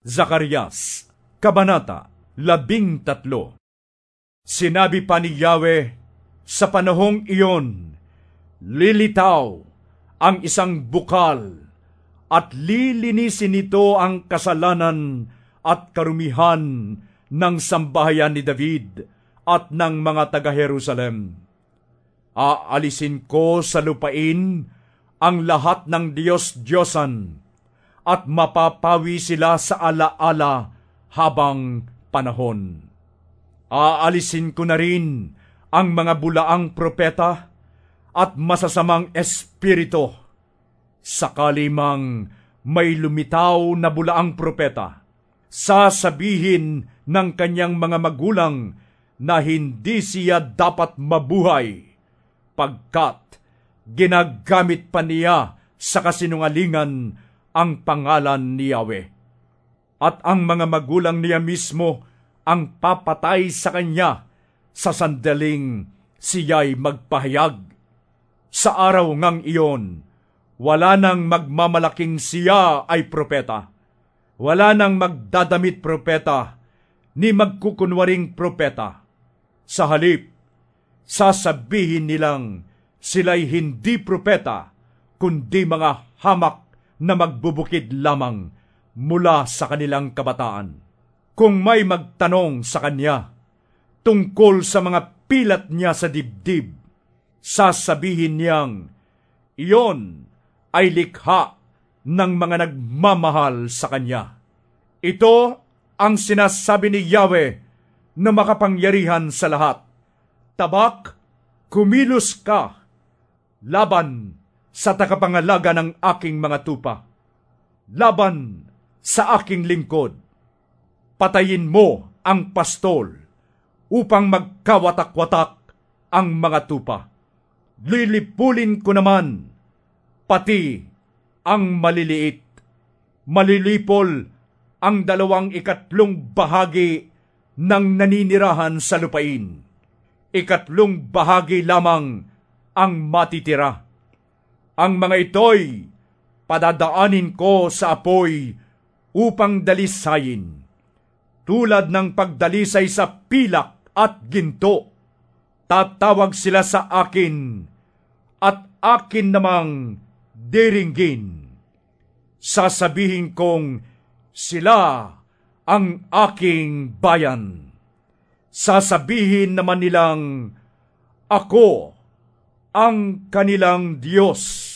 Zacarias, Kabanata 13. Sinabi pa ni Yahweh, sa panahong iyon, lilitaw ang isang bukal at lilinisin nito ang kasalanan at karumihan ng sambahayan ni David at ng mga taga-Jerusalem. Aalisin ko sa lupain ang lahat ng Diyos-Diyosan at mapapawi sila sa alaala habang panahon. Aalisin ko na rin ang mga bulaang propeta at masasamang espiritu. Sakali mang may lumitaw na bulaang propeta, sasabihin ng kanyang mga magulang na hindi siya dapat mabuhay, pagkat ginagamit pa niya sa kasinungalingan ang pangalan ni Yahweh. At ang mga magulang niya mismo ang papatay sa kanya sa sandaling siya'y magpahayag. Sa araw ngang iyon, wala nang magmamalaking siya ay propeta. Wala nang magdadamit propeta, ni magkukunwaring propeta. Sa halip, sasabihin nilang sila'y hindi propeta, kundi mga hamak na magbubukid lamang mula sa kanilang kabataan. Kung may magtanong sa kanya tungkol sa mga pilat niya sa dibdib, sasabihin niyang, iyon ay likha ng mga nagmamahal sa kanya. Ito ang sinasabi ni Yahweh na makapangyarihan sa lahat. Tabak, kumilos ka laban sa takapangalaga ng aking mga tupa, laban sa aking lingkod. Patayin mo ang pastol upang magkawatak-watak ang mga tupa. Lilipulin ko naman pati ang maliliit. Malilipol ang 2/3 bahagi ng naninirahan sa lupain. 1/3 bahagi lamang ang matitira. Ang mga ito'y padadaanin ko sa apoy upang dalisayin, tulad ng pagdalisay sa pilak at ginto. Tatawag sila sa akin at akin namang diringgin. Sasabihin kong sila ang aking bayan. Sasabihin naman nilang ako ang kanilang Diyos.